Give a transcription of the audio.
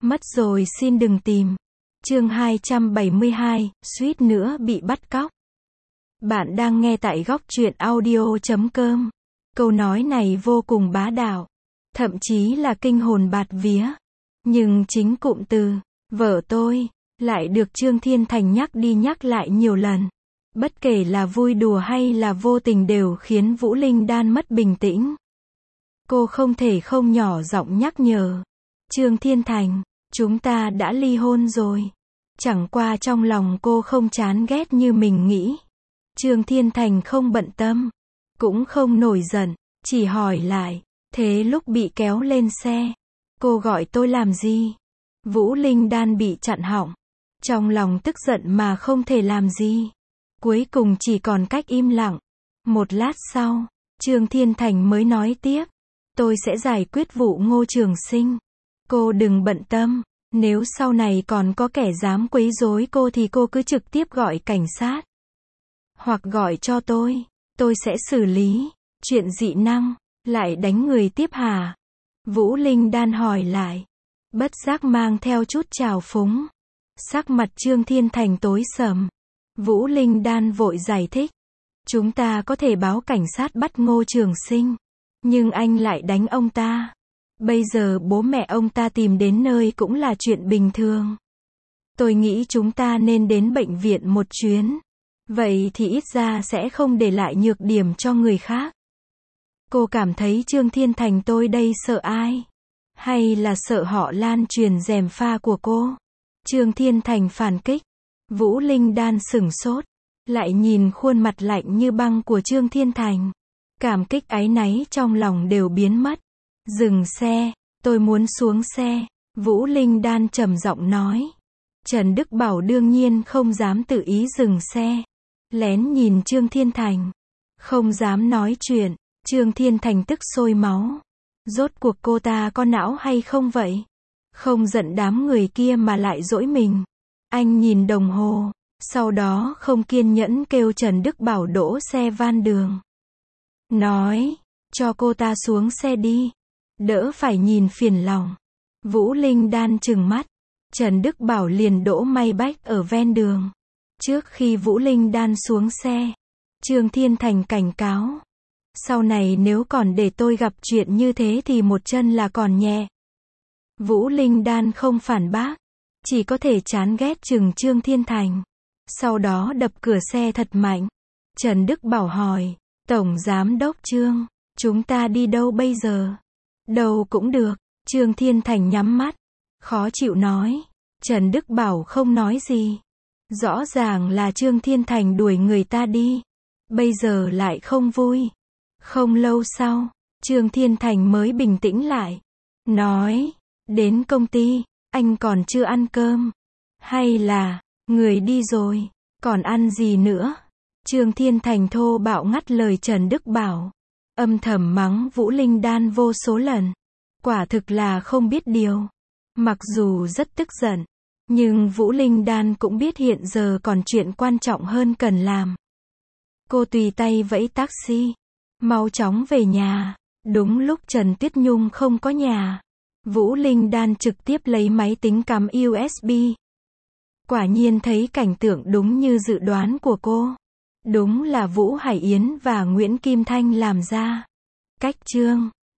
Mất rồi xin đừng tìm. Chương 272, suýt nữa bị bắt cóc. Bạn đang nghe tại góc truyện audio.com. Câu nói này vô cùng bá đạo, thậm chí là kinh hồn bạt vía. Nhưng chính cụm từ, vợ tôi, lại được Trương Thiên Thành nhắc đi nhắc lại nhiều lần. Bất kể là vui đùa hay là vô tình đều khiến Vũ Linh Đan mất bình tĩnh. Cô không thể không nhỏ giọng nhắc nhở. Trương Thiên Thành, chúng ta đã ly hôn rồi. Chẳng qua trong lòng cô không chán ghét như mình nghĩ. Trương Thiên Thành không bận tâm, cũng không nổi giận, chỉ hỏi lại, thế lúc bị kéo lên xe, cô gọi tôi làm gì? Vũ Linh Đan bị chặn họng, trong lòng tức giận mà không thể làm gì. Cuối cùng chỉ còn cách im lặng. Một lát sau, Trương Thiên Thành mới nói tiếp, tôi sẽ giải quyết vụ Ngô Trường Sinh. Cô đừng bận tâm, nếu sau này còn có kẻ dám quấy rối cô thì cô cứ trực tiếp gọi cảnh sát. Hoặc gọi cho tôi sẽ xử lý. Chuyện dị năng, lại đánh người tiếp hả? Vũ Linh Đan hỏi lại, bất giác mang theo chút trào phúng. Sắc mặt Trương Thiên Thành tối sầm. Vũ Linh Đan vội giải thích, chúng ta có thể báo cảnh sát bắt Ngô Trường Sinh, nhưng anh lại đánh ông ta. Bây giờ bố mẹ ông ta tìm đến nơi cũng là chuyện bình thường. Tôi nghĩ chúng ta nên đến bệnh viện một chuyến. Vậy thì ít ra sẽ không để lại nhược điểm cho người khác. Cô cảm thấy Trương Thiên Thành tôi đây sợ ai? Hay là sợ họ lan truyền gièm pha của cô? Trương Thiên Thành phản kích. Vũ Linh Đan sửng sốt, lại nhìn khuôn mặt lạnh như băng của Trương Thiên Thành. Cảm kích áy náy trong lòng đều biến mất. Dừng xe, tôi muốn xuống xe. Vũ Linh Đan trầm giọng nói. Trần Đức Bảo đương nhiên không dám tự ý dừng xe. Lén nhìn Trương Thiên Thành, không dám nói chuyện. Trương Thiên Thành tức sôi máu. Rốt cuộc cô ta có não hay không vậy? Không giận đám người kia mà lại dỗi mình. Anh nhìn đồng hồ, sau đó không kiên nhẫn kêu Trần Đức Bảo đỗ xe van đường. Nói, cho cô ta xuống xe đi, đỡ phải nhìn phiền lòng. Vũ Linh Đan trừng mắt, Trần Đức Bảo liền đỗ may bách ở ven đường. Trước khi Vũ Linh Đan xuống xe, Trương Thiên Thành cảnh cáo. Sau này nếu còn để tôi gặp chuyện như thế thì một chân là còn nhẹ. Vũ Linh Đan không phản bác, chỉ có thể chán ghét chừng Trương Thiên Thành. Sau đó đập cửa xe thật mạnh. Trần Đức Bảo hỏi, Tổng Giám Đốc Trương, chúng ta đi đâu bây giờ? Đâu cũng được. Trương Thiên Thành nhắm mắt, khó chịu nói. Trần Đức Bảo không nói gì. Rõ ràng là Trương Thiên Thành đuổi người ta đi, bây giờ lại không vui. Không lâu sau, Trương Thiên Thành mới bình tĩnh lại. Nói, đến công ty, anh còn chưa ăn cơm. Hay là, người đi rồi, còn ăn gì nữa? Trương Thiên Thành thô bạo ngắt lời Trần Đức Bảo. Âm thầm mắng Vũ Linh Đan vô số lần. Quả thực là không biết điều. Mặc dù rất tức giận, nhưng Vũ Linh Đan cũng biết hiện giờ còn chuyện quan trọng hơn cần làm. Cô tùy tay vẫy taxi, mau chóng về nhà. Đúng lúc Trần Tuyết Nhung không có nhà, Vũ Linh Đan trực tiếp lấy máy tính cắm USB. Quả nhiên thấy cảnh tượng đúng như dự đoán của cô. Đúng là Vũ Hải Yến và Nguyễn Kim Thanh làm ra. Cách chương